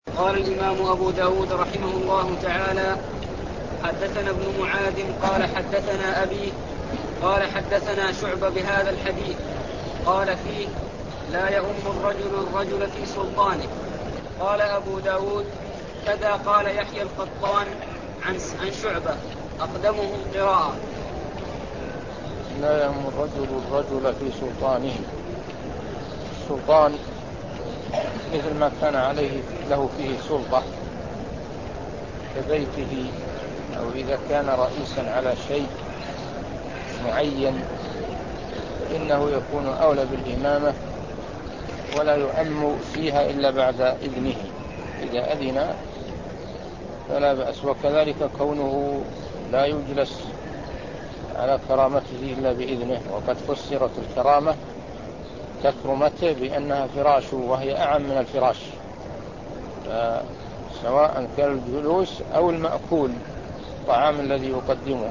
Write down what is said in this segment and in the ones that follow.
قال الإمام أبو داود رحمه الله تعالى: حدثنا ابن معاذ قال حدثنا أبي قال حدثنا شعبة بهذا الحديث قال فيه: لا يؤم الرجل في سلطانه. قال أبو داود: كذا قال يحيى القطان عن شعبة أقدمهم قراءة. لا يؤم الرجل في سلطانه. السلطان مثل ما كان عليه له فيه سلطة كبيته، أو إذا كان رئيسا على شيء معين فإنه يكون أولى بالإمامة ولا يؤم فيها إلا بعد إذنه. إذا أذن فلا بأس، وكذلك كونه لا يجلس على كرامته إلا بإذنه، وقد فسرت الكرامة ككرمته بأنها فراش، وهي أعم من الفراش، سواء كان الجلوس أو المأكول الطعام الذي يقدمه.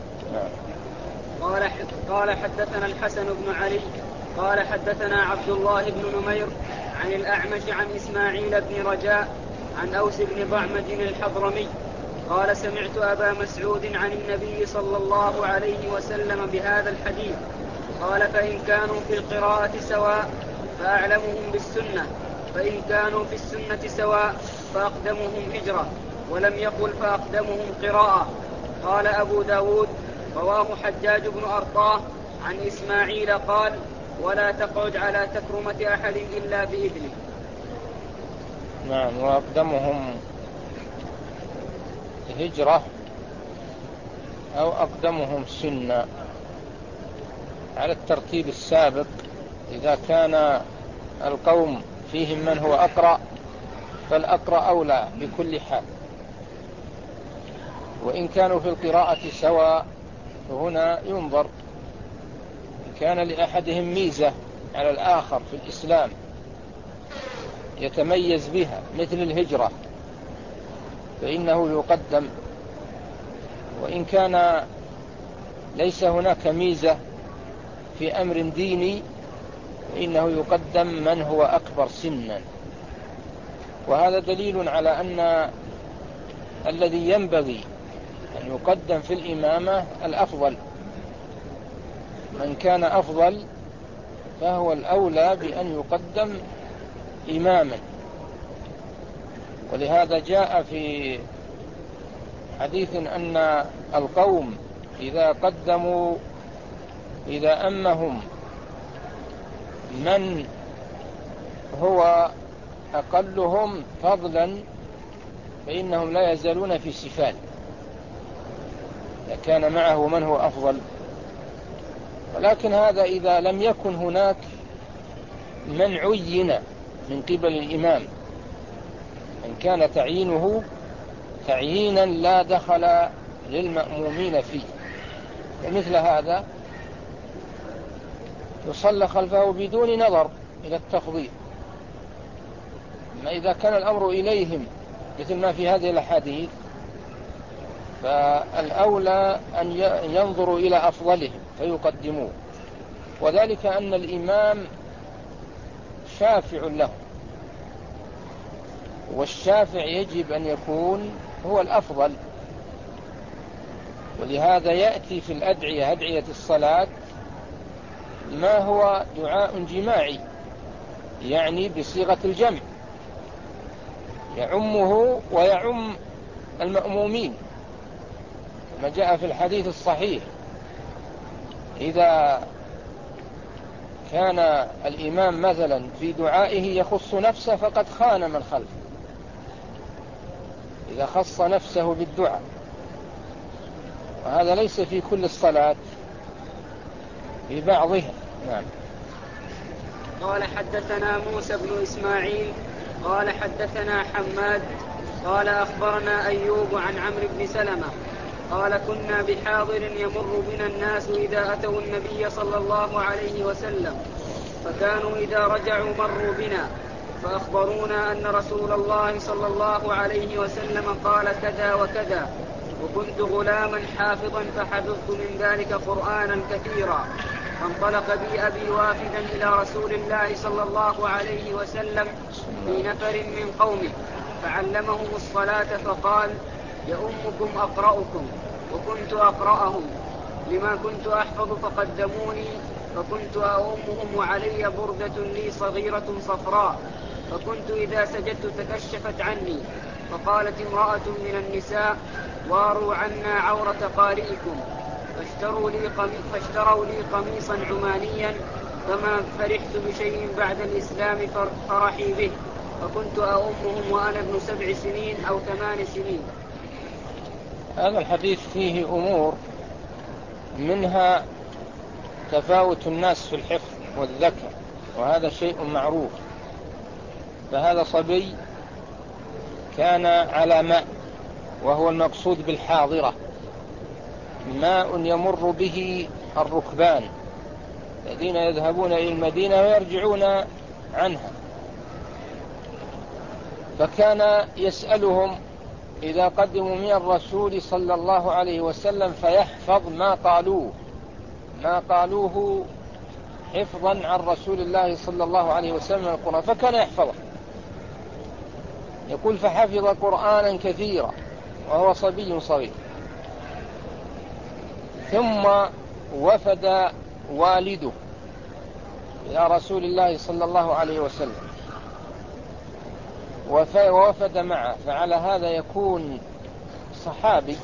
قال حدثنا الحسن بن علي قال حدثنا عبد الله بن نمير عن الأعمش عن إسماعيل بن رجاء عن أوس بن ضعمج الحضرمي قال: سمعت أبا مسعود عن النبي صلى الله عليه وسلم بهذا الحديث قال: فإن كانوا في القراءة سواء فأعلمهم بالسنة، فإن كانوا في السنة سواء فأقدمهم هجرة، ولم يقل فأقدمهم قراءة. قال أبو داود: رواه حجاج بن أرطاه عن إسماعيل قال: ولا تقعد على تكرمة أحد إلا بإذنه. نعم. وأقدمهم هجرة أو أقدمهم سنة على الترتيب السابق. إذا كان القوم فيهم من هو أقرأ فالأقرأ أولى بكل حال، وإن كانوا في القراءة سواء فهنا ينظر إن كان لأحدهم ميزة على الآخر في الإسلام يتميز بها مثل الهجرة فإنه يقدم، وإن كان ليس هناك ميزة في أمر ديني فإنه يقدم من هو أكبر سنا. وهذا دليل على أن الذي ينبغي أن يقدم في الإمامة الأفضل، من كان أفضل فهو الأولى بأن يقدم إماما. ولهذا جاء في حديث أن القوم إذا أمهم من هو أقلهم فضلا فإنهم لا يزالون في سفال، إذا كان معه من هو أفضل. ولكن هذا إذا لم يكن هناك من عين من قبل الإمام، إن كان تعيينه تعيينا لا دخل للمأمومين فيه، ومثل هذا يصلى خلفه بدون نظر إلى التفضيل. أما إذا كان الأمر إليهم مثل ما في هذه الأحاديث فالأولى أن ينظروا إلى أفضلهم فيقدموه، وذلك أن الإمام شافع له، والشافع يجب أن يكون هو الأفضل. ولهذا يأتي في الأدعية، أدعية الصلاة، ما هو دعاء جماعي يعني بصيغة الجمع يعمه ويعم المأمومين، ما جاء في الحديث الصحيح: إذا كان الإمام مثلا في دعائه يخص نفسه فقد خان من خلفه، إذا خص نفسه بالدعاء، وهذا ليس في كل الصلاة، في بعضها. نعم. قال حدثنا موسى بن إسماعيل قال حدثنا حماد قال أخبرنا أيوب عن عمرو بن سلمة قال: كنا بحاضر يمر بنا الناس إذا أتوا النبي صلى الله عليه وسلم، فكانوا إذا رجعوا مروا بنا فأخبرونا أن رسول الله صلى الله عليه وسلم قال كذا وكذا، وكنت غلاما حافظا فحفظت من ذلك قرآنا كثيرا. فانطلق بي أبي وافدا إلى رسول الله صلى الله عليه وسلم في نفر من قومه، فعلمهم الصلاة فقال: يؤمكم أقرأكم. وكنت أقرأهم، لما كنت أحفظ فقدموني، فكنت أؤمهم وعلي بردة لي صغيرة صفراء، فكنت إذا سجدت تكشفت عني، فقالت امرأة من النساء: واروا عنا عورة قارئكم، فاشتروا لي قميصا عمانيا، فما فرحت بشيء بعد الإسلام فرحي به، فكنت أؤمهم وأنا ابن 7 سنين أو 8 سنين. هذا الحديث فيه أمور، منها تفاوت الناس في الحفظ والذكاء، وهذا شيء معروف. فهذا صبي كان على ماء، وهو المقصود بالحاضرة، ماء يمر به الركبان الذين يذهبون إلى المدينة ويرجعون عنها، فكان يسألهم إذا قدموا من الرسول صلى الله عليه وسلم فيحفظ ما قالوه حفظا عن رسول الله صلى الله عليه وسلم القرآن، فكان يحفظه. يقول: فحفظ قرآنا كثيرا وهو صبي صغير. ثم وفد والده إلى رسول الله صلى الله عليه وسلم ووفد معه، فعلى هذا يكون صحابي.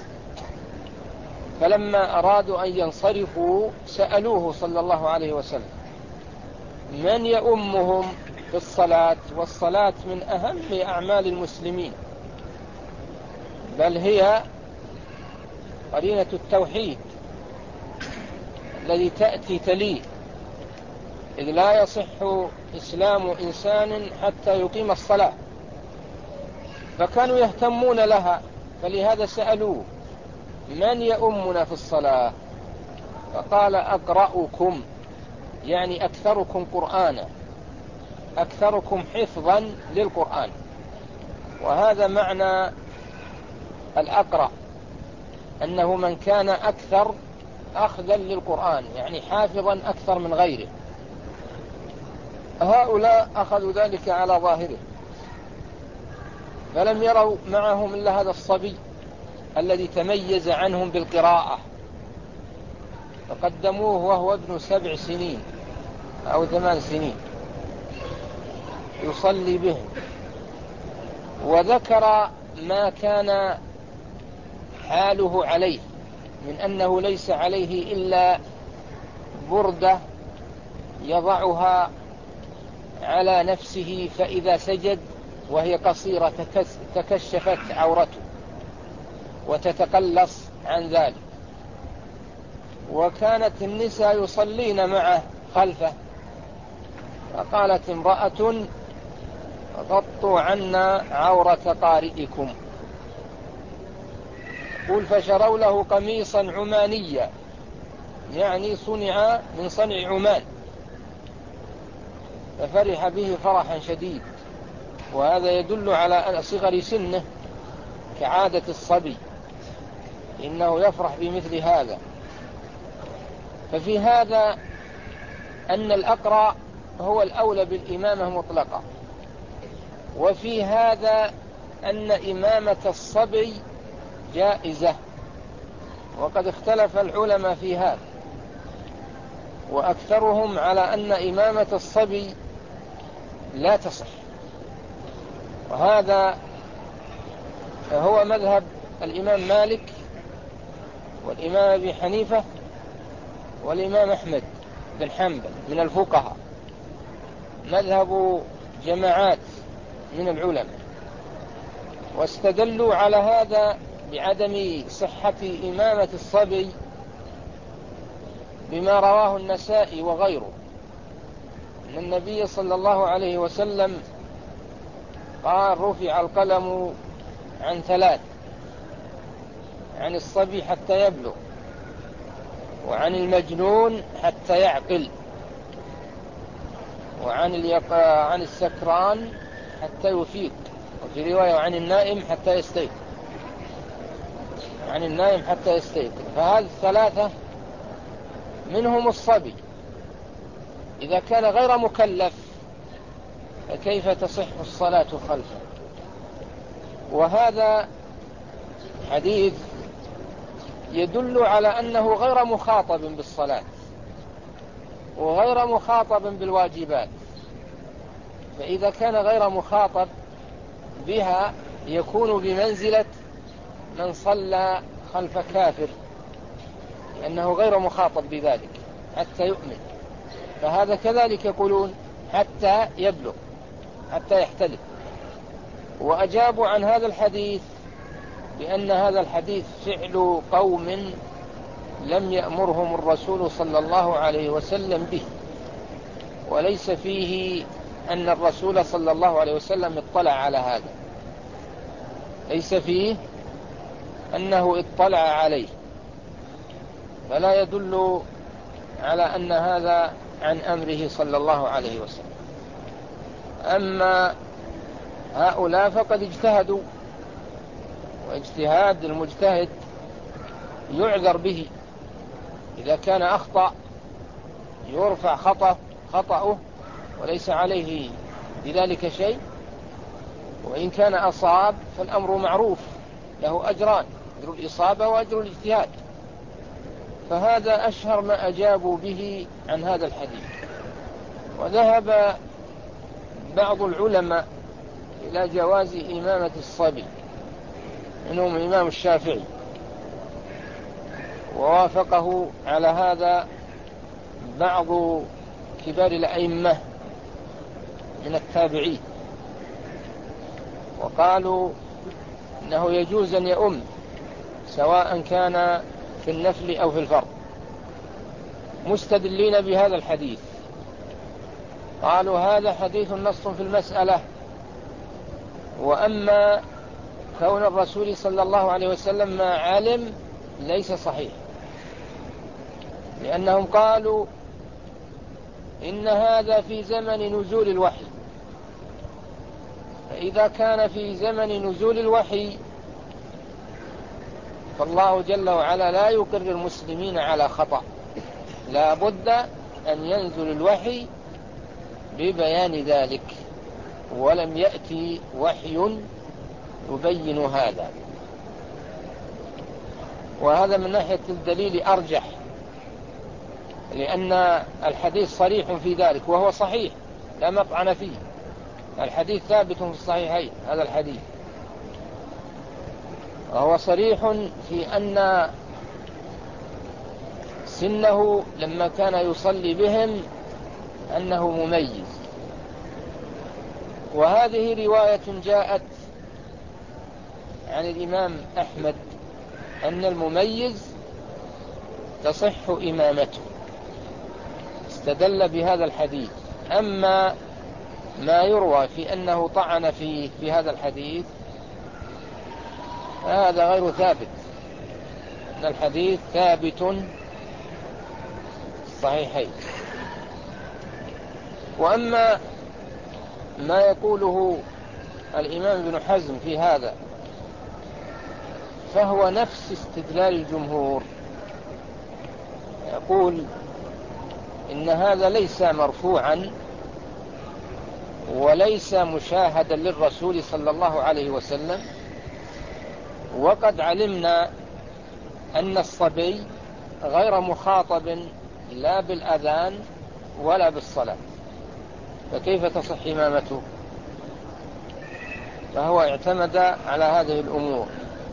فلما أرادوا أن ينصرفوا سألوه صلى الله عليه وسلم: من يؤمهم في الصلاة؟ والصلاة من أهم أعمال المسلمين، بل هي قرينة التوحيد الذي تأتي تليه، إذ لا يصح إسلام إنسان حتى يقيم الصلاة، فكانوا يهتمون لها، فلهذا سألوه: من يؤمنا في الصلاة؟ فقال: أقرأكم، يعني أكثركم قرآنا، أكثركم حفظا للقرآن. وهذا معنى الأقرأ، أنه من كان أكثر أخذا للقرآن، يعني حافظا أكثر من غيره. هؤلاء أخذوا ذلك على ظاهره، فلم يروا معهم إلا هذا الصبي الذي تميز عنهم بالقراءة، فقدموه وهو ابن 7 سنين أو 8 سنين يصلي بهم. وذكر ما كان حاله عليه من أنه ليس عليه إلا بردة يضعها على نفسه، فإذا سجد وهي قصيرة تكشفت عورته وتتقلص عن ذلك. وكانت النساء يصلين معه خلفه، فقالت امرأة: غطوا عنا عورة قارئكم. قل: فشروا له قميصا عمانيا، يعني صنع من صنع عمان، ففرح به فرحا شديد. وهذا يدل على صغر سنه كعادة الصبي، إنه يفرح بمثل هذا. ففي هذا أن الأقرأ هو الأولى بالإمامة مطلقة، وفي هذا أن إمامة الصبي جائزة، وقد اختلف العلماء في هذا، وأكثرهم على أن إمامة الصبي لا تصح. وهذا هو مذهب الإمام مالك والإمام أبي حنيفة والإمام أحمد بن حنبل من الفقهاء، مذهب جماعات من العلماء. واستدلوا على هذا بعدم صحة إمامة الصبي بما رواه النسائي وغيره، أن النبي صلى الله عليه وسلم قال: رفع القلم عن 3: عن الصبي حتى يبلغ، وعن المجنون حتى يعقل، وعن السكران حتى يفيق، وفي رواية عن النائم حتى يستيقظ، عن النائم حتى يستيقظ. فهذه 3 منهم الصبي. إذا كان غير مكلف فكيف تصح الصلاة خلفه؟ وهذا حديث يدل على أنه غير مخاطب بالصلاة وغير مخاطب بالواجبات، فإذا كان غير مخاطب بها يكون بمنزلة من صلى خلف كافر، لأنه غير مخاطب بذلك حتى يؤمن. فهذا كذلك يقولون حتى يبلغ، حتى يحتلم. وأجابوا عن هذا الحديث بأن هذا الحديث فعل قوم لم يأمرهم الرسول صلى الله عليه وسلم به، وليس فيه أن الرسول صلى الله عليه وسلم اطلع على هذا، ليس فيه أنه اطلع عليه، فلا يدل على أن هذا عن أمره صلى الله عليه وسلم. أما هؤلاء فقد اجتهدوا، واجتهاد المجتهد يعذر به، إذا كان أخطأ يرفع خطأه وليس عليه بذلك شيء، وإن كان أصاب فالأمر معروف، له أجران، أجر الإصابة وأجر الاجتهاد. فهذا أشهر ما أجابوا به عن هذا الحديث. وذهب بعض العلماء إلى جواز إمامة الصبي، منهم الإمام الشافعي، ووافقه على هذا بعض كبار الأئمة من التابعين، وقالوا إنه يجوز أن يؤم سواء كان في النفل أو في الفرض، مستدلين بهذا الحديث. قالوا هذا حديث نص في المسألة، وأما كون الرسول صلى الله عليه وسلم ما علم ليس صحيح، لأنهم قالوا إن هذا في زمن نزول الوحي، فإذا كان في زمن نزول الوحي فالله جل وعلا لا يقر المسلمين على خطأ، لا بد أن ينزل الوحي ببيان ذلك، ولم يأتي وحي يبين هذا. وهذا من ناحية الدليل أرجح، لأن الحديث صريح في ذلك، وهو صحيح لا مطعن فيه، الحديث ثابت في الصحيحين. هذا الحديث وهو صريح في أن سنه لما كان يصلي بهم أنه مميز. وهذه رواية جاءت عن الإمام أحمد أن المميز تصح إمامته، استدل بهذا الحديث. أما ما يروى في أنه طعن في هذا الحديث هذا غير ثابت، أن الحديث ثابت صحيحين. وأما ما يقوله الإمام ابن حزم في هذا فهو نفس استدلال الجمهور، يقول إن هذا ليس مرفوعا وليس مشاهدا للرسول صلى الله عليه وسلم، وقد علمنا أن الصبي غير مخاطب لا بالأذان ولا بالصلاة، فكيف تصح إمامته؟ فهو اعتمد على هذه الأمور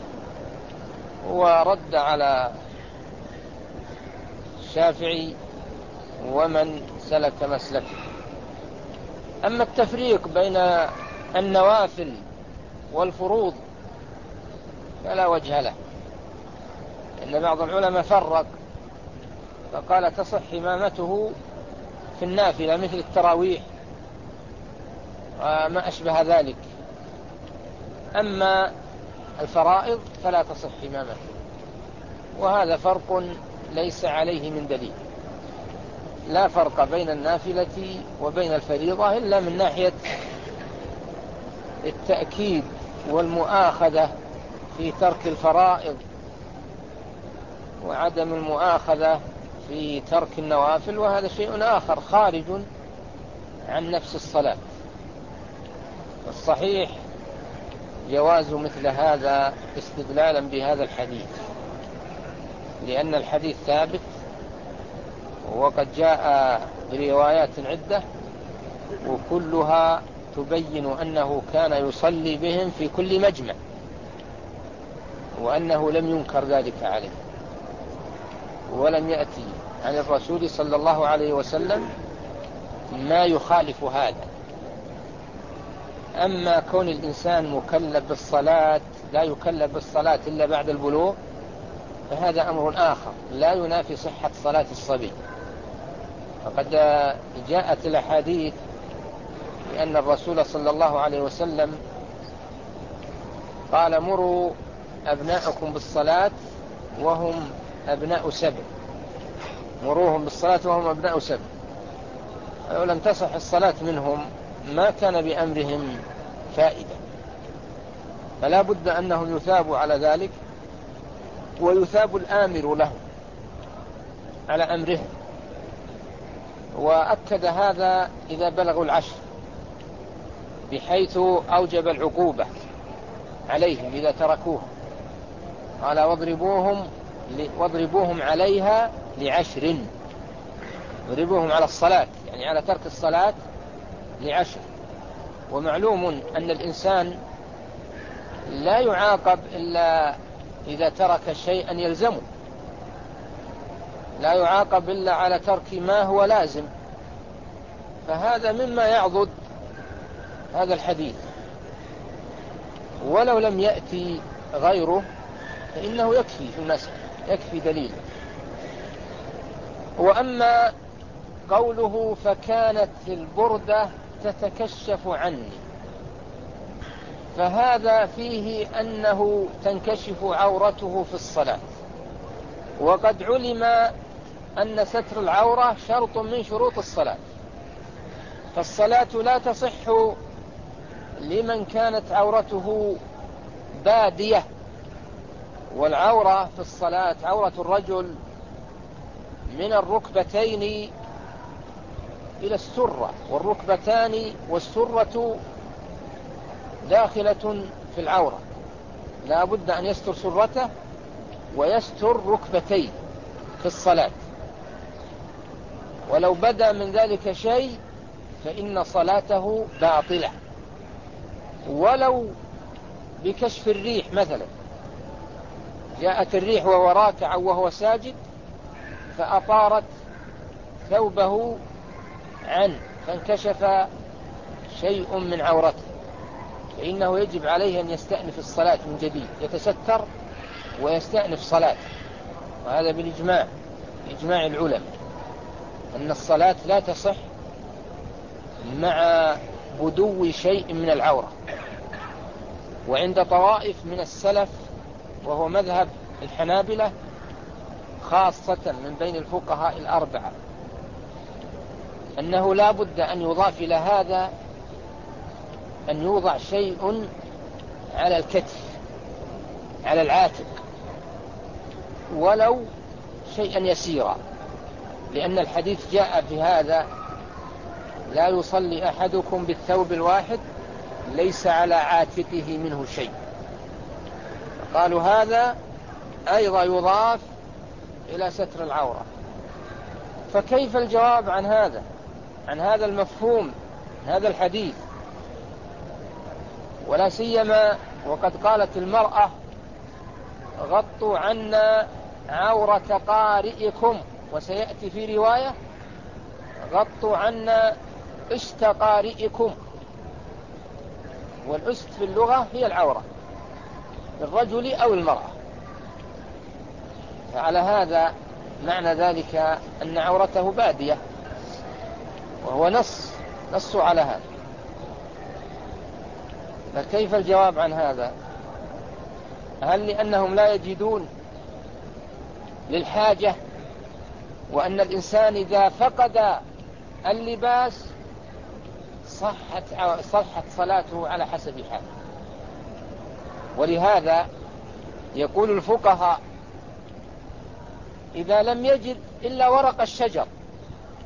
ورد على الشافعي ومن سلك مسلكه. أما التفريق بين النوافل والفروض فلا وجه له، إن بعض العلماء فرق فقال تصح إمامته في النافلة مثل التراويح وما أشبه ذلك، أما الفرائض فلا تصح إمامته. وهذا فرق ليس عليه من دليل، لا فرق بين النافلة وبين الفريضة إلا من ناحية التأكيد والمؤاخذة في ترك الفرائض وعدم المؤاخذة في ترك النوافل، وهذا شيء آخر خارج عن نفس الصلاة. الصحيح جواز مثل هذا استدلالا بهذا الحديث، لأن الحديث ثابت وقد جاء بروايات عدة وكلها تبين أنه كان يصلي بهم في كل مجمع، وأنه لم ينكر ذلك عليه، ولم يأتي عن الرسول صلى الله عليه وسلم ما يخالف هذا. أما كون الإنسان مكلف بالصلاة لا يكلف بالصلاة إلا بعد البلوغ فهذا أمر آخر لا ينافي صحة صلاة الصبي. فقد جاءت الأحاديث لأن الرسول صلى الله عليه وسلم قال: مروا أبناءكم بالصلاة وهم أبناء 7، مروهم بالصلاة وهم أبناء 7. ولو لم تصح الصلاة منهم ما كان بأمرهم فائدة، فلا بد أنهم يثابوا على ذلك، ويثاب الآمر لهم على أمرهم. وأكد هذا إذا بلغوا 10، بحيث أوجب العقوبة عليهم إذا تركوها، قال: واضربوهم عليها ل10، واضربوهم على الصلاة يعني على ترك الصلاة ل10. ومعلوم أن الإنسان لا يعاقب إلا إذا ترك شيئا يلزمه، لا يعاقب إلا على ترك ما هو لازم، فهذا مما يعضد هذا الحديث. ولو لم يأتي غيره فإنه يكفي في المسألة، يكفي دليل. وأما قوله: فكانت البردة تتكشف عني، فهذا فيه أنه تنكشف عورته في الصلاة، وقد علم أن ستر العورة شرط من شروط الصلاة، فالصلاة لا تصح لمن كانت عورته بادية. والعورة في الصلاة عورة الرجل من الركبتين إلى السرة، والركبتان والسرة داخلة في العورة، لا بد أن يستر سرته ويستر ركبتيه في الصلاة، ولو بدا من ذلك شيء فإن صلاته باطلة. ولو بكشف الريح مثلا، جاءت الريح وهو راكع وهو ساجد فأطارت ثوبه عنه فانكشف شيء من عورته، فإنه يجب عليه أن يستأنف الصلاة من جديد، يتستر ويستأنف صلاة. وهذا بالإجماع، إجماع العلماء، أن الصلاة لا تصح مع بدو شيء من العورة. وعند طوائف من السلف وهو مذهب الحنابلة خاصة من بين الفقهاء الأربعة، أنه لا بد أن يضاف إلى هذا أن يوضع شيء على الكتف على العاتق ولو شيئا يسيرا، لأن الحديث جاء في هذا: لا يصلي أحدكم بالثوب الواحد ليس على عاتقه منه شيء. قالوا هذا أيضا يضاف إلى ستر العورة. فكيف الجواب عن هذا، عن هذا المفهوم من هذا الحديث؟ ولا سيما وقد قالت المرأة: غطوا عنا عورة قارئكم، وسيأتي في رواية: غطوا عنا أست قارئكم. والأست في اللغة هي العورة للرجل أو المرأة، فعلى هذا معنى ذلك أن عورته بادية، وهو نص على هذا. فكيف الجواب عن هذا؟ هل لأنهم لا يجدون للحاجة، وأن الإنسان إذا فقد اللباس صحت صلاته على حسب حاله؟ ولهذا يقول الفقهاء: إذا لم يجد إلا ورق الشجر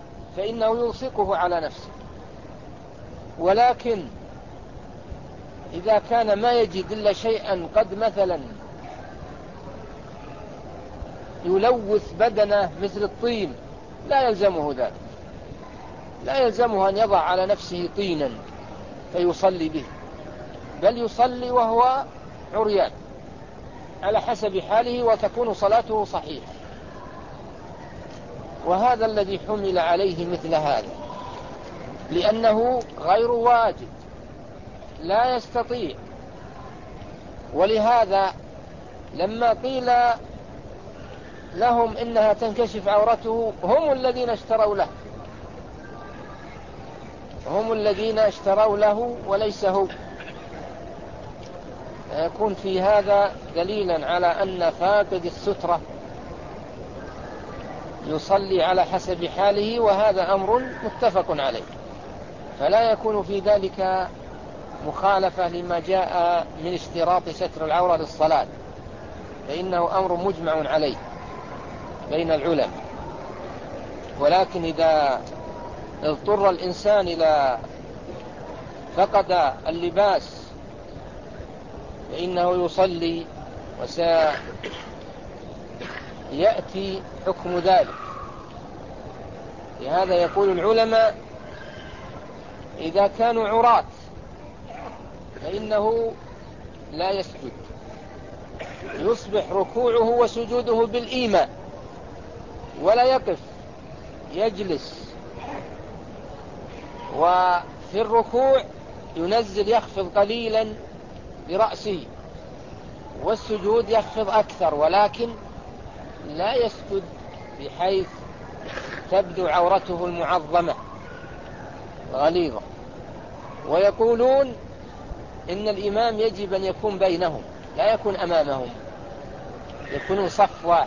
فإنه يلصقه على نفسه، ولكن إذا كان ما يجد إلا شيئا قد مثلا يلوث بدنه مثل الطين لا يلزمه ذلك، لا يلزمه أن يضع على نفسه طينا فيصلي به، بل يصلي وهو عريان على حسب حاله وتكون صلاته صحيحة. وهذا الذي حمل عليه مثل هذا، لأنه غير واجد لا يستطيع. ولهذا لما قيل لهم إنها تنكشف عورته هم الذين اشتروا له، هم الذين اشتروا له وليس هو. يكون في هذا دليلا على أن فاقد السترة يصلي على حسب حاله، وهذا أمر متفق عليه، فلا يكون في ذلك مخالفة لما جاء من اشتراط ستر العورة للصلاة، فإنه أمر مجمع عليه بين العلماء. ولكن إذا اضطر الإنسان إلى فقد اللباس فإنه يصلي، وسيأتي حكم ذلك. لهذا يقول العلماء إذا كانوا عراة فإنه لا يسجد، يصبح ركوعه وسجوده بالإيماء ولا يقف، يجلس، وفي الركوع ينزل يخفض قليلا برأسه، والسجود يخفض أكثر، ولكن لا يسجد بحيث تبدو عورته المعظمة غليظة. ويقولون إن الإمام يجب أن يكون بينهم لا يكون أمامهم، يكونوا صف واحد.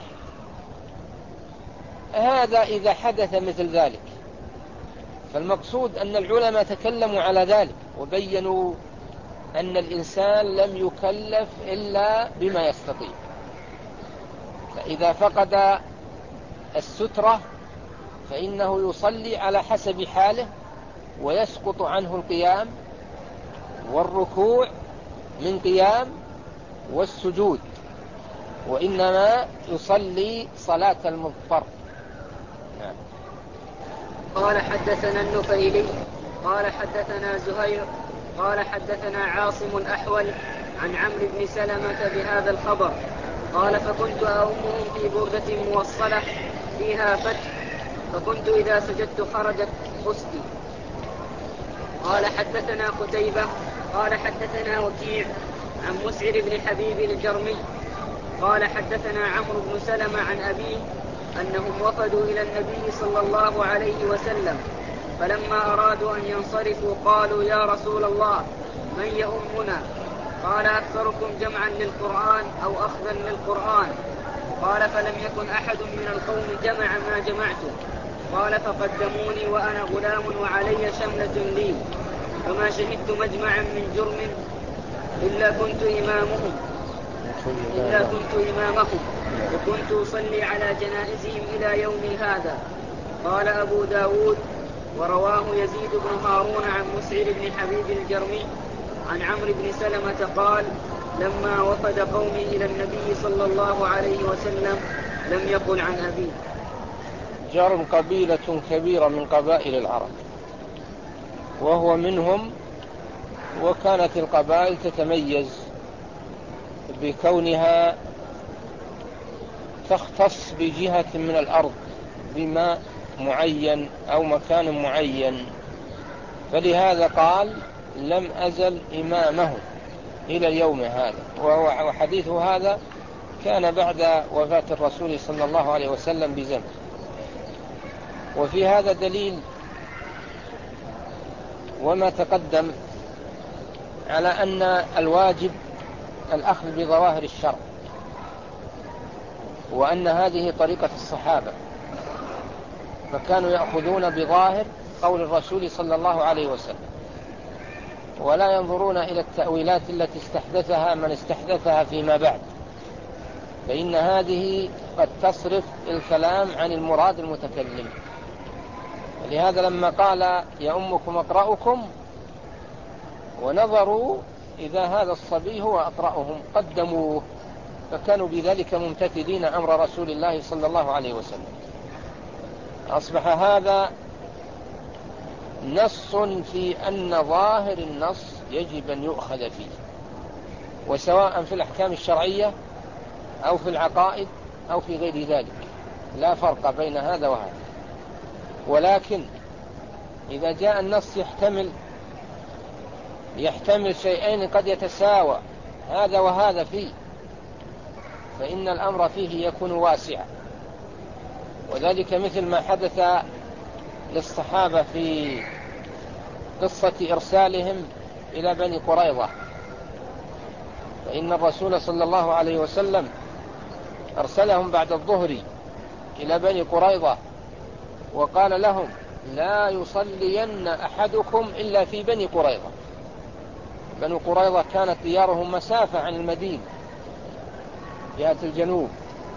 هذا إذا حدث مثل ذلك، فالمقصود أن العلماء تكلموا على ذلك وبينوا أن الإنسان لم يكلف إلا بما يستطيع، فإذا فقد السترة فإنه يصلي على حسب حاله، ويسقط عنه القيام والركوع من قيام والسجود، وإنما يصلي صلاة المضطر. نعم. قال حدثنا النفيلي قال حدثنا زهير قال حدثنا عاصم الأحول عن عمرو بن سلمة بهذا الخبر قال فكنت أؤمهم في بردة موصلة فيها فتح، فكنت إذا سجدت خرجت خستي. قال حدثنا قتيبة قال حدثنا وكيع عن مسعر بن حبيب الجرمي قال حدثنا عمرو بن سلمة عن أبيه أنهم وفدوا إلى النبي صلى الله عليه وسلم، فلما أرادوا أن ينصرفوا قالوا يا رسول الله من يؤمنا؟ قال أكثركم جمعا للقرآن أو أخذا للقرآن. قال فلم يكن أحد من القوم جمع ما جمعته. قال فقدموني وأنا غلام وعلي شملة لي، فما شهدت مجمعا من جرم إلا كنت إمامهم وكنت أصلي على جنائزهم إلى يوم هذا. قال أبو داود ورواه يزيد بن هارون عن مسعر بن حبيب الجرمي عن عمرو بن سلمة قال لما وفد قومي إلى النبي صلى الله عليه وسلم لم يقل عن أبيه. جرم قبيلة كبيرة من قبائل العرب وهو منهم، وكانت القبائل تتميز بكونها تختص بجهة من الأرض بماء معين أو مكان معين، فلهذا قال لم أزل إمامهم إلى اليوم هذا. وحديث هذا كان بعد وفاة الرسول صلى الله عليه وسلم بزمن. وفي هذا دليل وما تقدم على أن الواجب الأخذ بظواهر الشرع، وأن هذه طريقة الصحابة، فكانوا يأخذون بظاهر قول الرسول صلى الله عليه وسلم، ولا ينظرون إلى التأويلات التي استحدثها من استحدثها فيما بعد، فإن هذه قد تصرف الكلام عن المراد المتكلم. لهذا لما قال يا أمكم أقرأكم ونظروا إذا هذا الصبي هو أقرأهم قدموه، فكانوا بذلك ممتثلين أمر رسول الله صلى الله عليه وسلم. أصبح هذا نص في أن ظاهر النص يجب أن يؤخذ فيه، وسواء في الأحكام الشرعية أو في العقائد أو في غير ذلك، لا فرق بين هذا وهذا. ولكن إذا جاء النص يحتمل شيئين قد يتساوى هذا وهذا فيه، فإن الأمر فيه يكون واسعا. وذلك مثل ما حدث للصحابة في قصة إرسالهم إلى بني قريظة، فإن الرسول صلى الله عليه وسلم أرسلهم بعد الظهر إلى بني قريظة، وقال لهم: لا يصلين أحدكم إلا في بني قريظة. بني قريظة كانت ديارهم مسافة عن المدينة جهة الجنوب،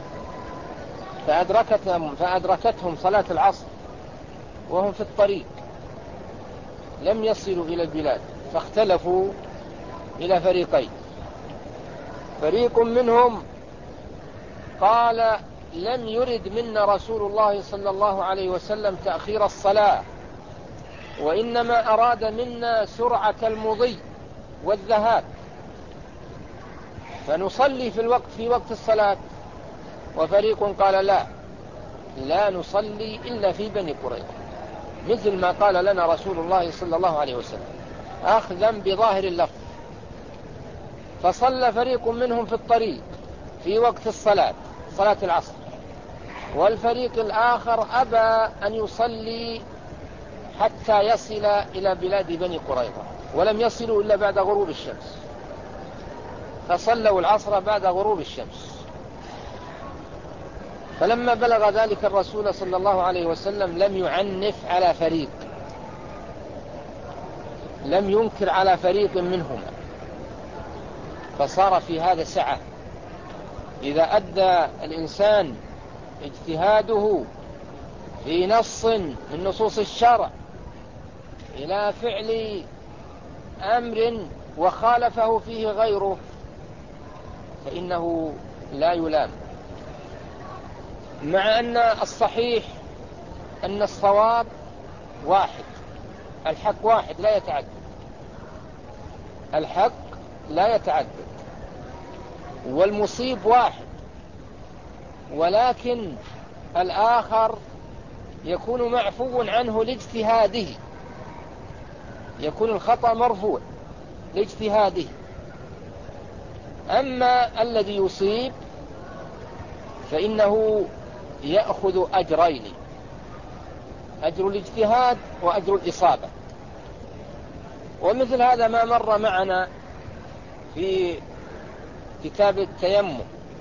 فأدركتهم صلاة العصر وهم في الطريق، لم يصلوا إلى البلاد، فاختلفوا إلى فريقين. فريق منهم قال: لم يرد منا رسول الله صلى الله عليه وسلم تأخير الصلاة، وإنما أراد منا سرعة المضي والذهاب، فنصلي في وقت الصلاة. وفريق قال: لا نصلي إلا في بني قريظة، مثل ما قال لنا رسول الله صلى الله عليه وسلم، أخذا بظاهر اللفظ. فصلى فريق منهم في الطريق في وقت صلاة العصر، والفريق الآخر أبى أن يصلي حتى يصل إلى بلاد بني قريظة، ولم يصلوا إلا بعد غروب الشمس، فصلوا العصر بعد غروب الشمس. فلما بلغ ذلك الرسول صلى الله عليه وسلم لم يعنف على فريق، لم ينكر على فريق منهما، فصار في هذا سعة. إذا أدى الإنسان اجتهاده في نص من نصوص الشرع إلى فعل أمر وخالفه فيه غيره فإنه لا يلام، مع أن الصحيح أن الصواب واحد، الحق واحد لا يتعدد، الحق لا يتعدد، والمصيب واحد، ولكن الآخر يكون معفو عنه لاجتهاده، يكون الخطأ مرفوع لاجتهاده. أما الذي يصيب فإنه يأخذ أجرين: أجر الاجتهاد وأجر الإصابة. ومثل هذا ما مر معنا في كتاب التيمم،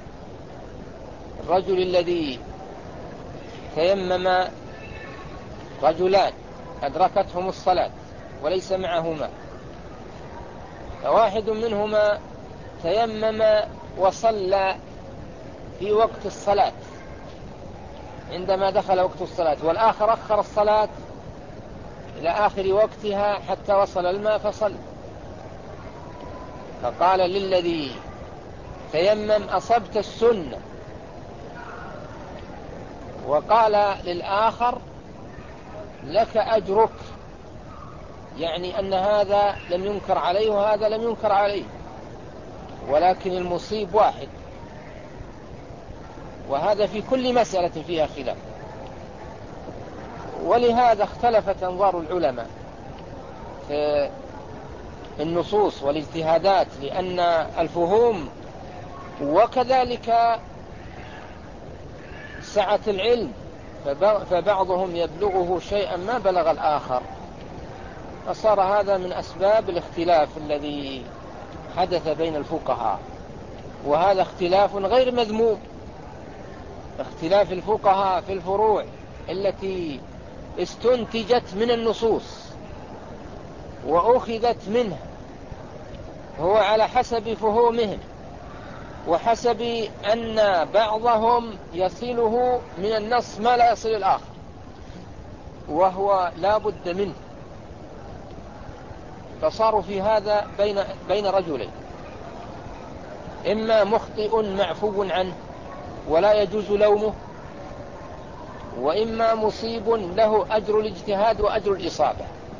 الرجل الذي تيمم رجلان أدركتهم الصلاة وليس معهما، فواحد منهما تيمم وصلى في وقت الصلاة عندما دخل وقت الصلاة، والآخر أخر الصلاة إلى آخر وقتها حتى وصل الماء فصلى. فقال للذي تيمم: أصبت السنة. وقال للآخر: لك أجرك، يعني أن هذا لم ينكر عليه وهذا لم ينكر عليه، ولكن المصيب واحد. وهذا في كل مسألة فيها خلاف، ولهذا اختلفت أنظار العلماء في النصوص والاجتهادات، لأن الفهوم وكذلك سعة العلم، فبعضهم يبلغه شيئا ما بلغ الآخر، فصار هذا من أسباب الاختلاف الذي حدث بين الفقهاء. وهذا اختلاف غير مذموم، اختلاف الفقهاء في الفروع التي استنتجت من النصوص وأخذت منها، هو على حسب فهومهم، وحسب أن بعضهم يصله من النص ما لا يصل الآخر، وهو لا بد منه. فصاروا في هذا بين رجلين، إما مخطئ معفو عنه ولا يجوز لومه، وإما مصيب له أجر الاجتهاد وأجر الإصابة،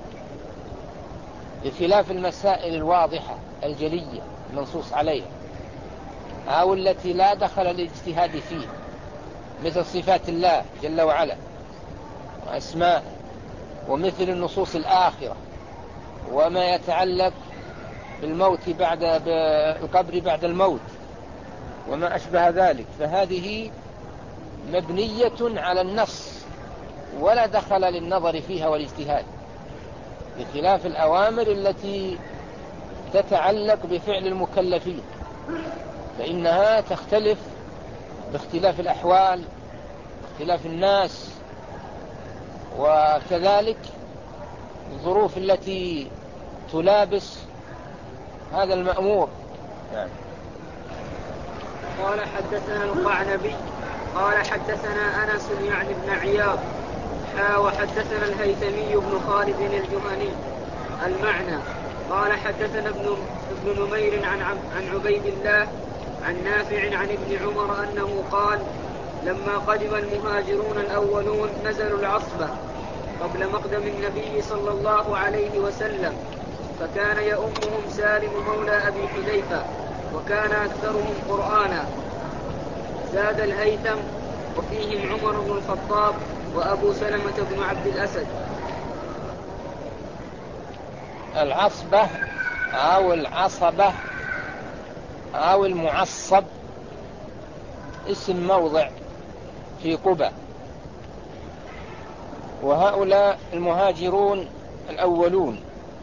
بخلاف المسائل الواضحة الجلية المنصوص عليها أو التي لا دخل الاجتهاد فيه، مثل صفات الله جل وعلا وأسماء، ومثل النصوص الآخرة، وما يتعلق بالموت بالقبر بعد الموت وما أشبه ذلك، فهذه مبنية على النص ولا دخل للنظر فيها والاجتهاد، بخلاف الأوامر التي تتعلق بفعل المكلفين، فإنها تختلف باختلاف الأحوال باختلاف الناس، وكذلك الظروف التي تلابس هذا المأمور. نعم. قال حدثنا القعنبي قال حدثنا أنس يعني بن عياض وحدثنا الهيثمي بن خالد الجهني المعنى قال حدثنا ابن نمير عن عبيد الله عن نافع عن ابن عمر أنه قال لما قدم المهاجرون الأولون نزلوا العصبة قبل مقدم النبي صلى الله عليه وسلم، فكان يؤمهم سالم مولى أبي حذيفة وكان أكثرهم قرآنا. زاد الهيثم وفيهم عمر بن الخطاب وأبو سلمة بن عبد الأسد. العصبة أو العصبة أو المعصب اسم موضع في قبة، وهؤلاء المهاجرون الأولون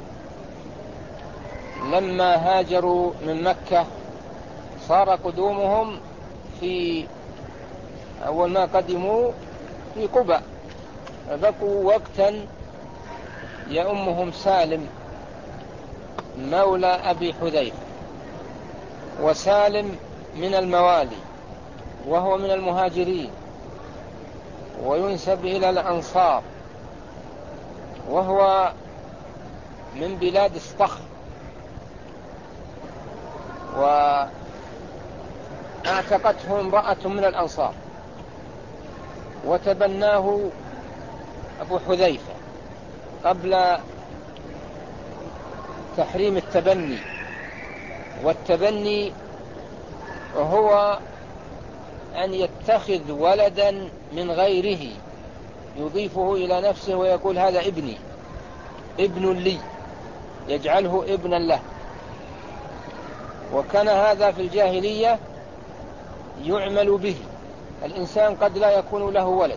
لما هاجروا من مكة صار قدومهم في أول ما قدموا في قبة، فبقوا وقتا يأمهم سالم مولى أبي حذيفة، وسالم من الموالي وهو من المهاجرين وينسب إلى الأنصار، وهو من بلاد الصخر، واعتقته امرأة من الأنصار وتبناه أبو حذيفة قبل تحريم التبني، والتبني هو أن يتخذ ولدا من غيره يضيفه إلى نفسه ويقول هذا ابني، ابن لي، يجعله ابنا له. وكان هذا في الجاهلية يعمل به، الإنسان قد لا يكون له ولد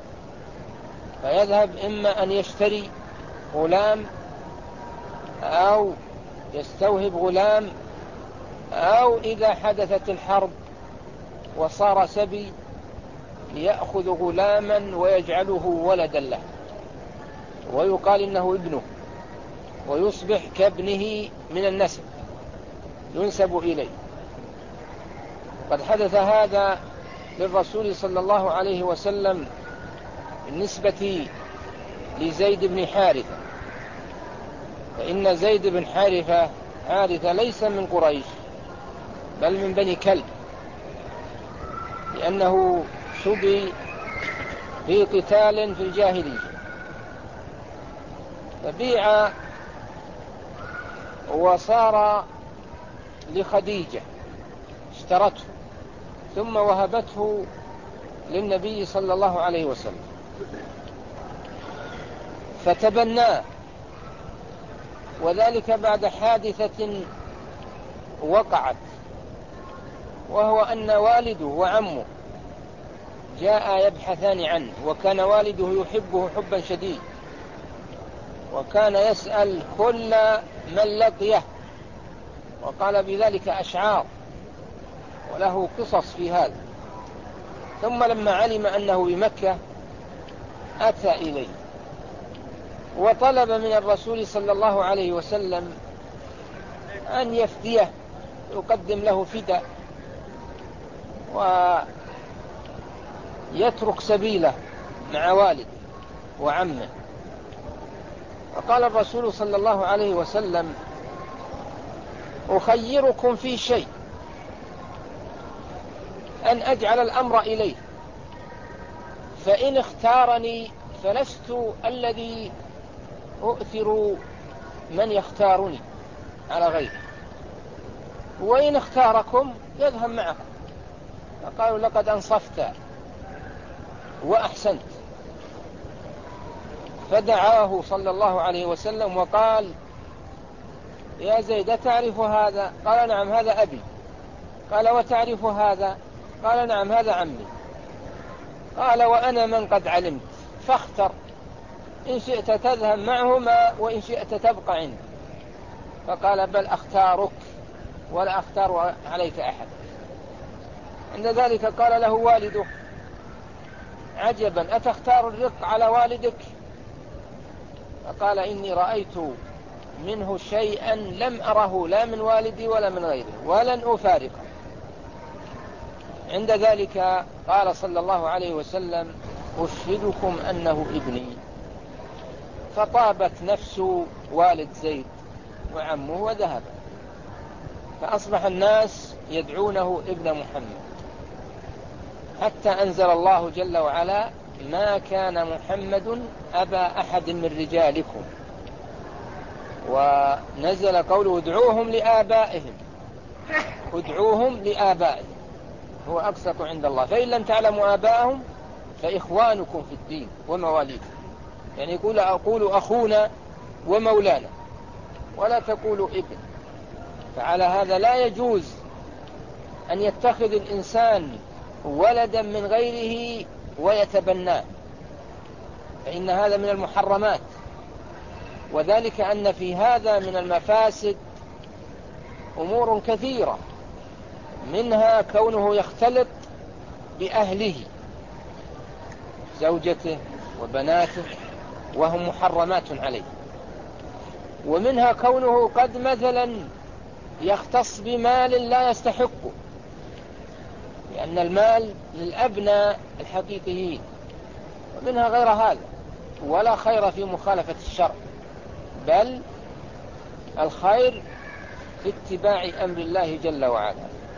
فيذهب إما أن يشتري غلام أو يستوهب غلام، أو إذا حدثت الحرب وصار سبي يأخذ غلاما ويجعله ولدا له ويقال إنه ابنه، ويصبح كابنه من النسب ينسب إليه. قد حدث هذا للرسول صلى الله عليه وسلم بالنسبة لزيد بن حارثة، فإن زيد بن حارثة ليس من قريش بل من بني كلب، لأنه سبي في قتال في الجاهلية، فبيع وصار لخديجة اشترته ثم وهبته للنبي صلى الله عليه وسلم فتبناه، وذلك بعد حادثة وقعت، وهو أن والده وعمه جاء يبحثان عنه، وكان والده يحبه حبا شديد، وكان يسأل كل من لقيه، وقال بذلك أشعار وله قصص في هذا. ثم لما علم أنه بمكة أتى إليه وطلب من الرسول صلى الله عليه وسلم أن يفديه، يقدم له فداء ويترك سبيله مع والده وعمه. فقال الرسول صلى الله عليه وسلم: أخيركم في شيء، أن أجعل الأمر إليه، فإن اختارني فلست الذي أؤثر من يختارني على غيره، وإن اختاركم يذهب معكم. فقالوا: لقد أنصفت وأحسنت. فدعاه صلى الله عليه وسلم وقال: يا زيد، تعرف هذا؟ قال: نعم، هذا أبي. قال: وتعرف هذا؟ قال: نعم، هذا عمي. قال: وأنا من قد علمت، فاختر، إن شئت تذهب معهما وإن شئت تبقى عندي. فقال: بل أختارك ولا أختار عليك أحد. عند ذلك قال له والده: عجبا، أتختار الرق على والدك؟ فقال: إني رأيت منه شيئا لم أره لا من والدي ولا من غيره، ولن أفارقه. عند ذلك قال صلى الله عليه وسلم: أشهدكم أنه ابني. فطابت نفس والد زيد وعمه وذهب، فأصبح الناس يدعونه ابن محمد، حتى أنزل الله جل وعلا: ما كان محمد أبا أحد من رجالكم. ونزل قوله: ادعوهم لآبائهم، ادعوهم لآبائهم هو أقسط عند الله، فإن لم تعلموا آباءهم فإخوانكم في الدين ومواليكم. يعني أقول أخونا ومولانا، ولا تقولوا ابن. فعلى هذا لا يجوز أن يتخذ الإنسان ولدا من غيره ويتبناه، فإن هذا من المحرمات. وذلك أن في هذا من المفاسد أمور كثيرة، منها كونه يختلط بأهله، زوجته وبناته، وهم محرمات عليه. ومنها كونه قد مثلا يختص بمال لا يستحقه، لأن المال للأبناء الحقيقيين. ومنها غير هذا، ولا خير في مخالفة الشرع، بل الخير في اتباع أمر الله جل وعلا.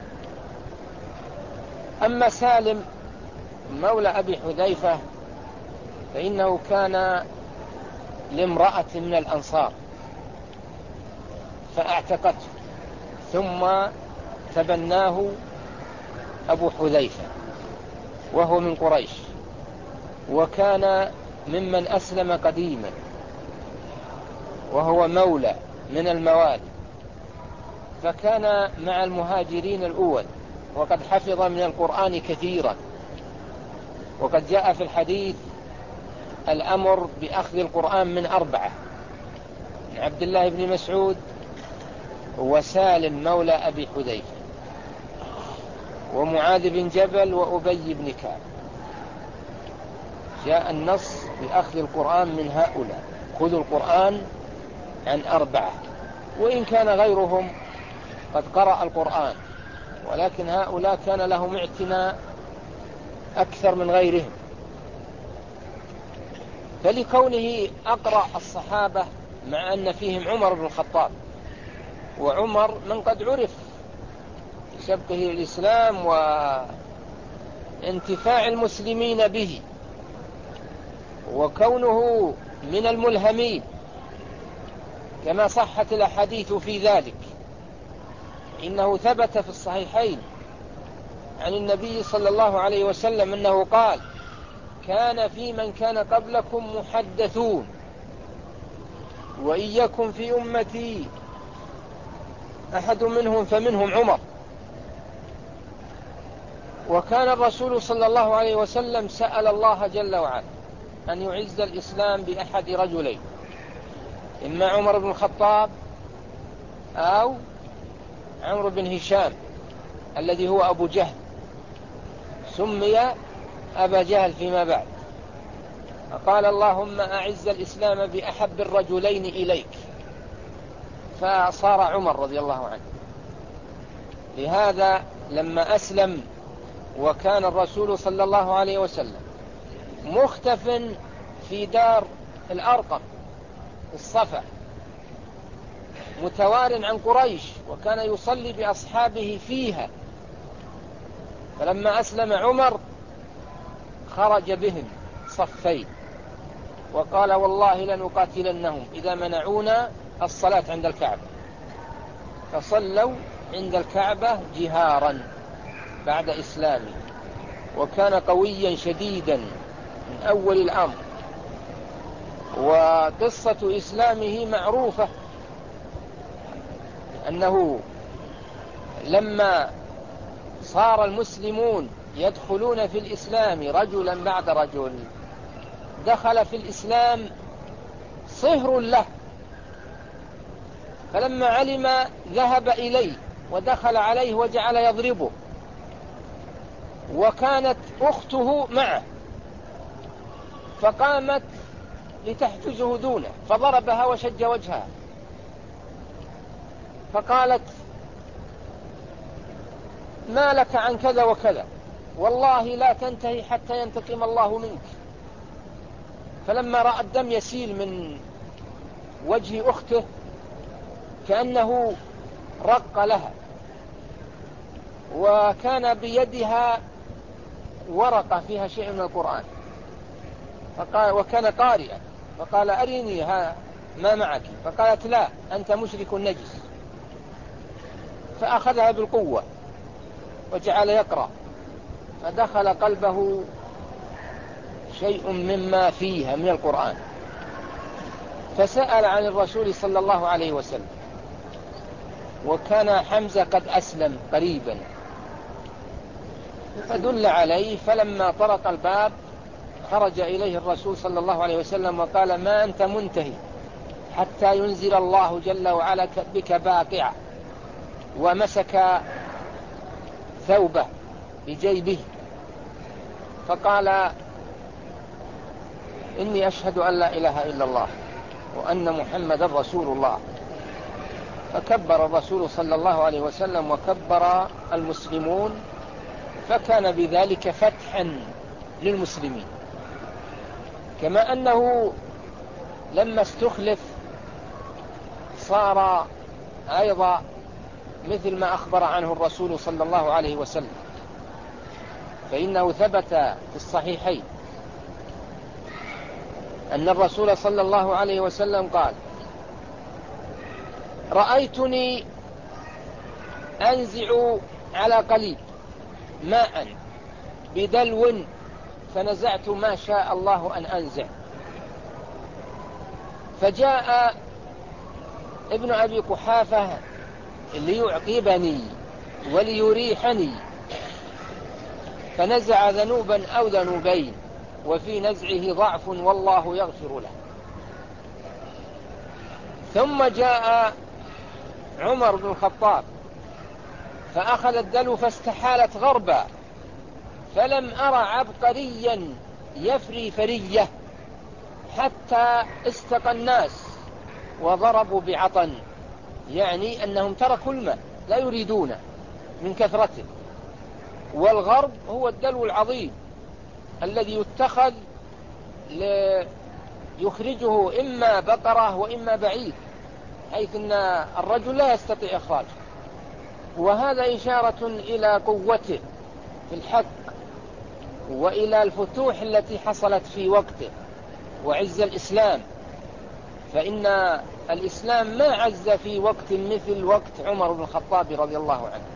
أما سالم مولى أبي حذيفة فإنه كان لامرأة من الأنصار فاعتقته، ثم تبناه أبو حذيفة وهو من قريش، وكان ممن أسلم قديما، وهو مولى من الموالي، فكان مع المهاجرين الأول، وقد حفظ من القرآن كثيرا. وقد جاء في الحديث الأمر بأخذ القرآن من 4: من عبد الله بن مسعود، وسالم مولى أبي حذيفة، ومعاذ بن جبل، وأبي بن كعب. جاء النص بأخذ القرآن من هؤلاء: خذوا القرآن عن 4. وإن كان غيرهم قد قرأ القرآن، ولكن هؤلاء كان لهم اعتناء أكثر من غيرهم. فلكونه أقرأ الصحابة، مع أن فيهم عمر بن الخطاب، وعمر من قد عرف بسبقه الإسلام وانتفاع المسلمين به، وكونه من الملهمين كما صحت الأحاديث في ذلك. إنه ثبت في الصحيحين عن النبي صلى الله عليه وسلم أنه قال: كان في من كان قبلكم محدثون، وإن يكن في أمتي أحد منهم فمنهم عمر. وكان الرسول صلى الله عليه وسلم سأل الله جل وعلا أن يعز الإسلام بأحد رجلين، إما عمر بن الخطاب أو عمرو بن هشام الذي هو أبو جهل، سمي أبا جهل فيما بعد. فقال: اللهم أعز الإسلام بأحب الرجلين إليك، فصار عمر رضي الله عنه. لهذا لما أسلم وكان الرسول صلى الله عليه وسلم مختف في دار الأرقم، الصفا متوار عن قريش، وكان يصلي بأصحابه فيها. فلما أسلم عمر خرج بهم صفين وقال والله لنقاتلنهم إذا منعونا الصلاة عند الكعبة. فصلوا عند الكعبة جهارا بعد إسلامه، وكان قويا شديدا من أول الأمر. وقصة إسلامه معروفة، أنه لما صار المسلمون يدخلون في الإسلام رجلا بعد رجل، دخل في الإسلام صهر له، فلما علم ذهب إليه ودخل عليه وجعل يضربه، وكانت أخته معه فقامت لتحجزه دونه فضربها وشج وجهها، فقالت ما لك عن كذا وكذا، والله لا تنتهي حتى ينتقم الله منك. فلما رأى الدم يسيل من وجه أخته كأنه رق لها، وكان بيدها ورقة فيها شيء من القرآن، فقال وكان قارئا، فقال أريني ما معك، فقالت لا أنت مشرك نجس، فأخذها بالقوة وجعل يقرأ، فدخل قلبه شيء مما فيها من القرآن، فسأل عن الرسول صلى الله عليه وسلم، وكان حمزة قد أسلم قريبا، فدل عليه. فلما طرق الباب خرج إليه الرسول صلى الله عليه وسلم وقال ما أنت منتهي حتى ينزل الله جل وعلا بك باقعة، ومسك ثوبه بجيبه فقال إني أشهد أن لا إله إلا الله وأن محمد رسول الله. فكبر الرسول صلى الله عليه وسلم وكبر المسلمون، فكان بذلك فتحا للمسلمين. كما أنه لما استخلف صار أيضا مثل ما أخبر عنه الرسول صلى الله عليه وسلم، فإنه ثبت في الصحيحين أن الرسول صلى الله عليه وسلم قال رأيتني أنزع على قليب ماء بدلو فنزعت ما شاء الله أن أنزع، فجاء ابن أبي قحافة ليعقبني وليريحني فنزع ذنوبا أو ذنوبين، وفي نزعه ضعف والله يغفر له. ثم جاء عمر بن الخطاب فأخذ الدلو فاستحالت غربا، فلم أرى عبقريا يفري فرية حتى استقى الناس وضربوا بعطن، يعني أنهم تركوا الماء لا يريدونه من كثرته. والغرب هو الدلو العظيم الذي يتخذ يخرجه إما بقرة وإما بعيد، حيث أن الرجل لا يستطيع إخراجه، وهذا إشارة إلى قوته في الحق وإلى الفتوح التي حصلت في وقته وعز الإسلام، فإن الإسلام ما عز في وقت مثل وقت عمر بن الخطاب رضي الله عنه،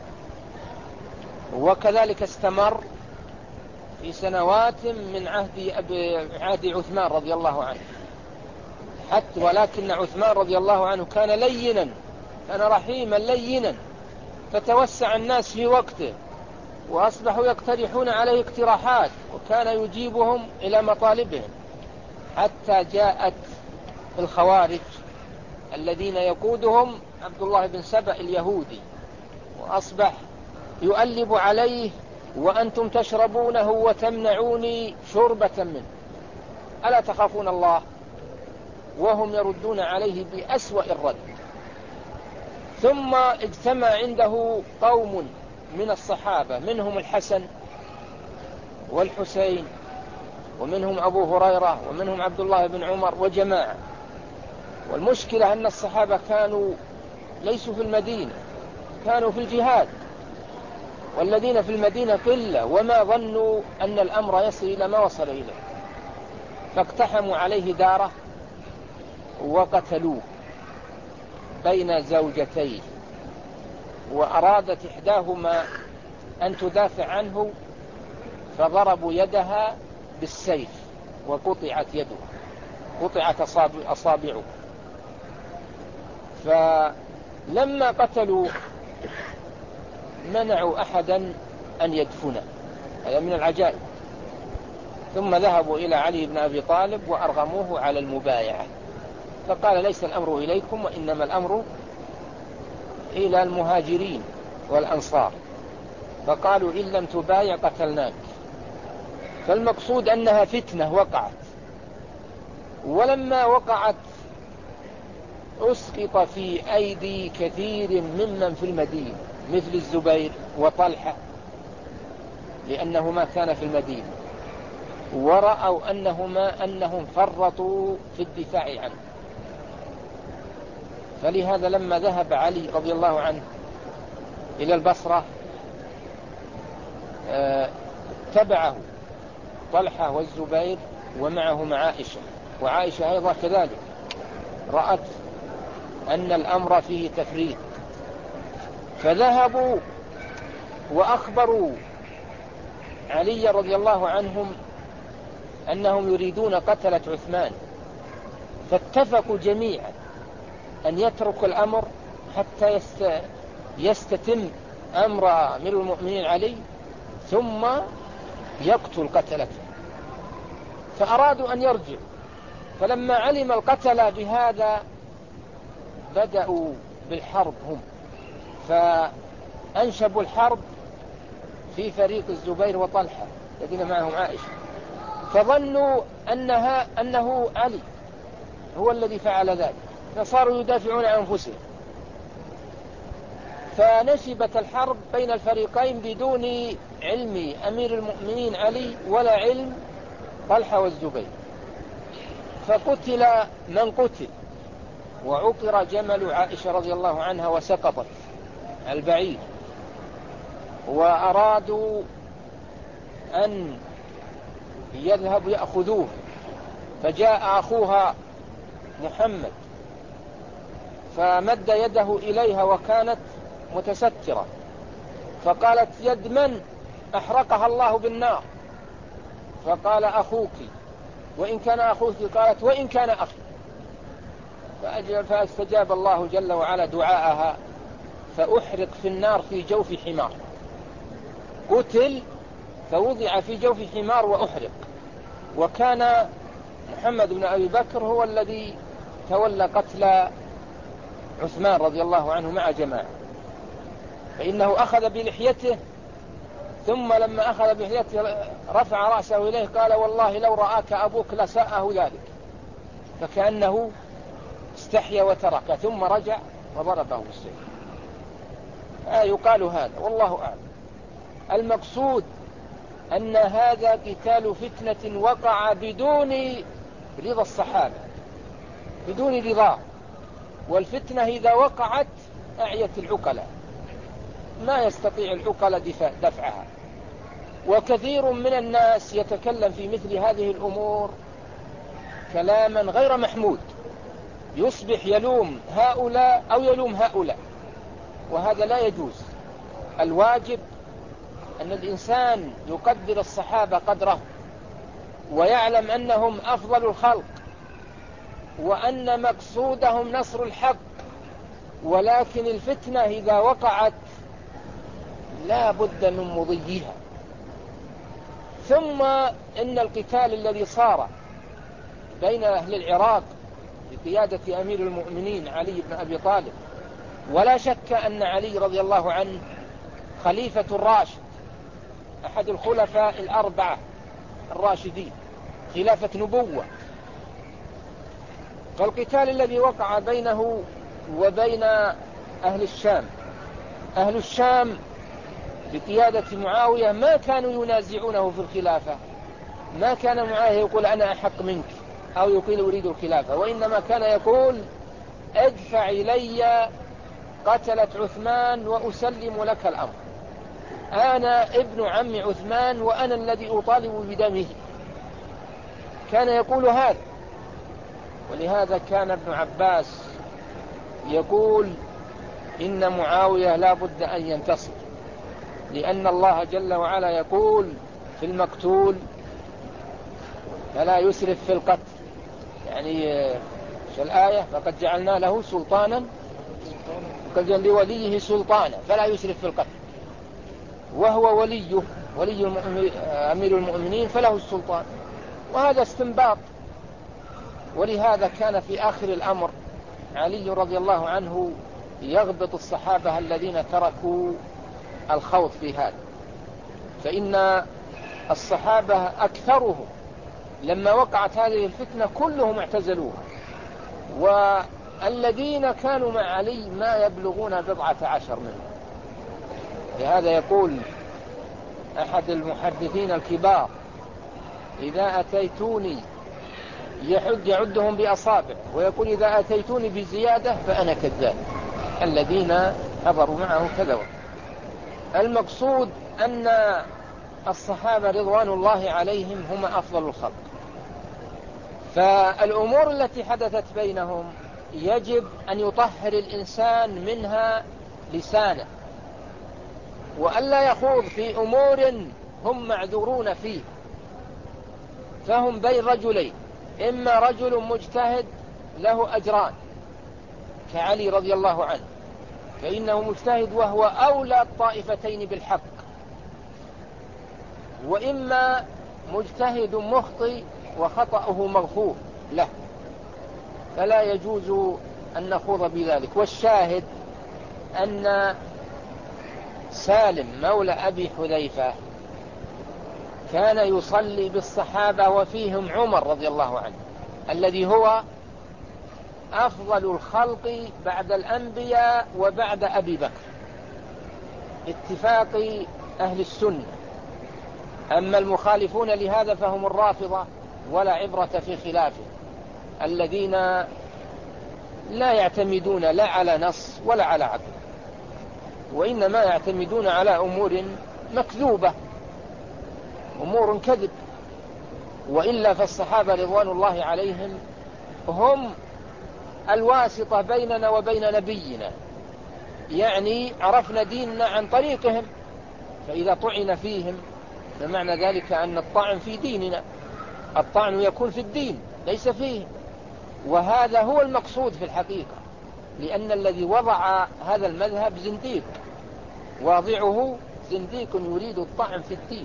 وكذلك استمر في سنوات من عهد عثمان رضي الله عنه حتى. ولكن عثمان رضي الله عنه كان لينا، كان رحيما لينا، فتوسع الناس في وقته وأصبحوا يقترحون عليه اقتراحات وكان يجيبهم إلى مطالبهم، حتى جاءت الخوارج الذين يقودهم عبد الله بن سبأ اليهودي، وأصبح يؤلب عليه وأنتم تشربونه وتمنعوني شربة منه، ألا تخافون الله؟ وهم يردون عليه بأسوأ الرد. ثم اجتمع عنده قوم من الصحابة، منهم الحسن والحسين ومنهم أبو هريرة ومنهم عبد الله بن عمر وجماعة، والمشكلة أن الصحابة كانوا ليسوا في المدينة، كانوا في الجهاد، والذين في المدينة قلة، وما ظنوا أن الأمر يصل إلى ما وصل إليه، فاقتحموا عليه داره وقتلوه بين زوجتيه، وأرادت إحداهما أن تدافع عنه فضربوا يدها بالسيف وقطعت يده، قطعت أصابعه. فلما قتلوا منعوا أحدا أن يدفنه، هذا من العجائب. ثم ذهبوا إلى علي بن أبي طالب وأرغموه على المبايعة، فقال ليس الأمر إليكم وإنما الأمر إلى المهاجرين والأنصار، فقالوا إن لم تبايع قتلناك. فالمقصود أنها فتنة وقعت، ولما وقعت أسقط في أيدي كثير ممن في المدينة مثل الزبير وطلحة، لأنهما كان في المدينة، ورأوا أنهم فرطوا في الدفاع عنه. فلهذا لما ذهب علي رضي الله عنه إلى البصرة تبعه طلحة والزبير ومعهم عائشة، وعائشة أيضا كذلك رأت أن الأمر فيه تفريط، فذهبوا وأخبروا علي رضي الله عنهم أنهم يريدون قتلة عثمان، فاتفقوا جميعا أن يتركوا الأمر حتى يستتم أمر أمير المؤمنين علي ثم يقتل قتلته. فأرادوا أن يرجعوا، فلما علم القتلة بهذا بدأوا بالحرب هم، فأنشبوا الحرب في فريق الزبير وطلحة الذين معهم عائشة، فظنوا أنه علي هو الذي فعل ذلك، فصاروا يدافعون عن أنفسهم، فنشبت الحرب بين الفريقين بدون علم أمير المؤمنين علي ولا علم طلحة والزبير، فقتل من قتل، وعقر جمل عائشة رضي الله عنها وسقطت على البعير، وأرادوا أن يذهبوا يأخذوه، فجاء أخوها محمد فمد يده إليها وكانت متسترة، فقالت يد من أحرقها الله بالنار؟ فقال أخوك، وإن كان أخوك؟ قالت وإن كان أخي. فاستجاب الله جل وعلا دعاءها، فأحرق في النار في جوف حمار، قتل فوضع في جوف حمار وأحرق. وكان محمد بن أبي بكر هو الذي تولى قتل عثمان رضي الله عنه مع جماعة، فإنه أخذ بلحيته، ثم لما أخذ بلحيته رفع رأسه إليه قال والله لو رآك أبوك لساءه ذلك، فكأنه استحيا وترك، ثم رجع وضربه بالسيف. يقال هذا والله أعلم. المقصود أن هذا قتال فتنة وقع بدون رضا الصحابة، بدون رضا، والفتنة إذا وقعت أعيت العقلاء، ما يستطيع العقلاء دفعها. وكثير من الناس يتكلم في مثل هذه الأمور كلاما غير محمود، يصبح يلوم هؤلاء أو يلوم هؤلاء، وهذا لا يجوز. الواجب أن الإنسان يقدر الصحابة قدره، ويعلم أنهم أفضل الخلق، وأن مقصودهم نصر الحق، ولكن الفتنة إذا وقعت لا بد من مضيها. ثم إن القتال الذي صار بين أهل العراق بقيادة أمير المؤمنين علي بن أبي طالب، ولا شك أن علي رضي الله عنه خليفة الراشد، أحد الخلفاء الأربعة الراشدين، خلافة نبوة. فالقتال الذي وقع بينه وبين أهل الشام، أهل الشام بقيادة معاوية ما كانوا ينازعونه في الخلافة، ما كان معاوية يقول أنا أحق منك أو يقول أريد الخلافة، وإنما كان يقول ادفع إلي قتلة عثمان وأسلم لك الأمر، أنا ابن عم عثمان وأنا الذي أطالب بدمه. كان يقول هذا. ولهذا كان ابن عباس يقول إن معاوية لا بد أن ينتصر، لأن الله جل وعلا يقول في المقتول فلا يسرف في القتل، يعني في الآية فقد جعلنا له سلطانا فقد لوليه سلطانا فلا يسرف في القتل، وهو وليه ولي أمير المؤمنين فله السلطان، وهذا استنباط. ولهذا كان في آخر الأمر علي رضي الله عنه يغبط الصحابة الذين تركوا الخوض في هذا، فإن الصحابة أكثرهم لما وقعت هذه الفتنة كلهم اعتزلوها، والذين كانوا مع علي ما يبلغون 14 منهم. لهذا يقول أحد المحدثين الكبار إذا أتيتوني يعدهم بأصابع، ويقول إذا أتيتوني بزيادة فأنا كذاب، الذين حضروا معه كذبوا. المقصود أن الصحابة رضوان الله عليهم هم أفضل الخلق، فالأمور التي حدثت بينهم يجب أن يطهر الإنسان منها لسانه، وألا يخوض في أمور هم معذورون فيه. فهم بين رجلين، إما رجل مجتهد له أجران كعلي رضي الله عنه فإنه مجتهد وهو أولى الطائفتين بالحق، وإما مجتهد مخطئ وخطأه مغفور له، فلا يجوز أن نخوض بذلك. والشاهد أن سالم مولى أبي حذيفة كان يصلي بالصحابة وفيهم عمر رضي الله عنه الذي هو أفضل الخلق بعد الأنبياء وبعد أبي بكر اتفاق أهل السنة. أما المخالفون لهذا فهم الرافضة ولا عبرة في خلافه، الذين لا يعتمدون لا على نص ولا على عقل، وإنما يعتمدون على أمور مكذوبة، أمور كذب. وإلا فالصحابة رضوان الله عليهم هم الواسطة بيننا وبين نبينا، يعني عرفنا ديننا عن طريقهم، فإذا طعن فيهم فمعنى ذلك أن الطعن في ديننا، الطعن يكون في الدين ليس فيه. وهذا هو المقصود في الحقيقة، لأن الذي وضع هذا المذهب زنديق، واضعه زنديق يريد الطعن في الدين.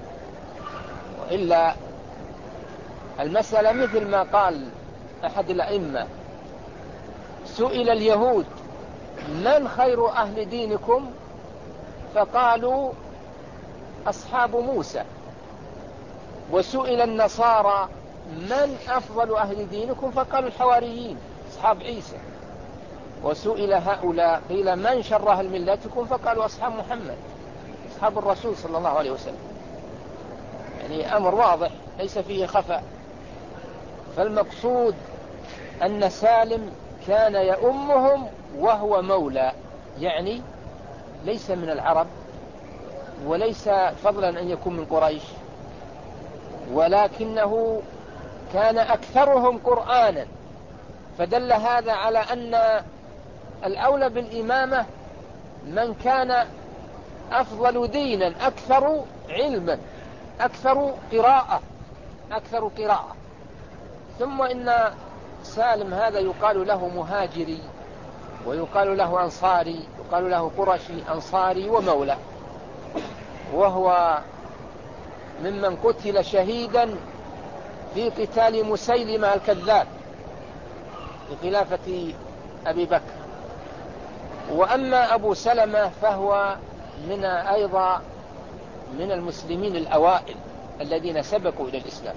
وإلا المسألة مثل ما قال أحد الأئمة سئل اليهود من خير أهل دينكم فقالوا أصحاب موسى، وسئل النصارى من أفضل أهل دينكم فقالوا الحواريين أصحاب عيسى، وسئل هؤلاء قيل من شر أهل ملتكم فقالوا أصحاب محمد أصحاب الرسول صلى الله عليه وسلم. يعني أمر واضح ليس فيه خفاء. فالمقصود أن سالم كان يؤمهم وهو مولى، يعني ليس من العرب وليس فضلا أن يكون من قريش، ولكنه كان أكثرهم قرآنا، فدل هذا على أن الأولى بالإمامة من كان أفضل دينا أكثر علما أكثر قراءة. ثم إن سالم هذا يقال له مهاجري ويقال له أنصاري، يقال له قرشي أنصاري ومولى، وهو ممن قتل شهيدا في قتال مسيلمة الكذاب في خلافة أبي بكر. وأما أبو سلمة فهو أيضا من المسلمين الأوائل الذين سبقوا إلى الإسلام،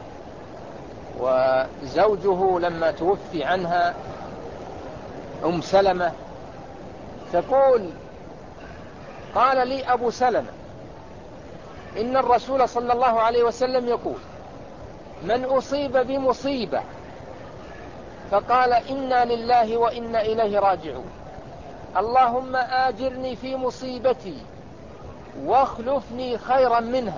وزوجه لما توفي عنها أم سلمة تقول قال لي أبو سلمة إن الرسول صلى الله عليه وسلم يقول من أصيب بمصيبة فقال إنا لله وإنا إليه راجعون، اللهم آجرني في مصيبتي واخلفني خيرا منها.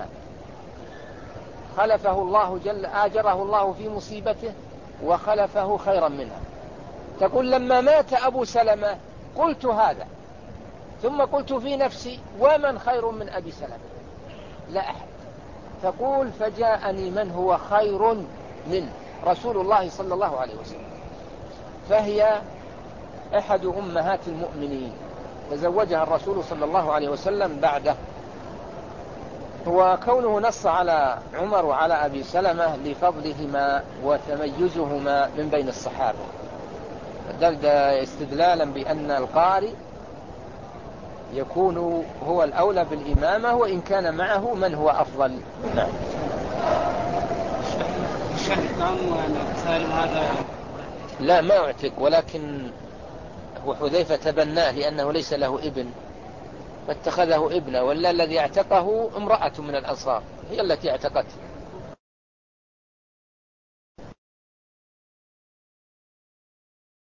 خلفه الله آجره الله في مصيبته وخلفه خيرا منها. تقول لما مات أبو سلمة قلت هذا، ثم قلت في نفسي ومن خير من أبي سلمة؟ لا أحد. تقول فجاءني من هو خير من رسول الله صلى الله عليه وسلم، فهي أحد أمهات المؤمنين، تزوجها الرسول صلى الله عليه وسلم بعده. وكونه نص على عمر وعلى أبي سلمة لفضلهما وتميزهما من بين الصحابة، استدلالا بأن القارئ يكون هو الأولى بالإمامة وإن كان معه من هو أفضل. نعم. لا ما اعتق، ولكن هو حذيفة تبناه لأنه ليس له ابن فاتخذه ابنه، ولا الذي اعتقه امرأة من الأنصار هي التي اعتقته.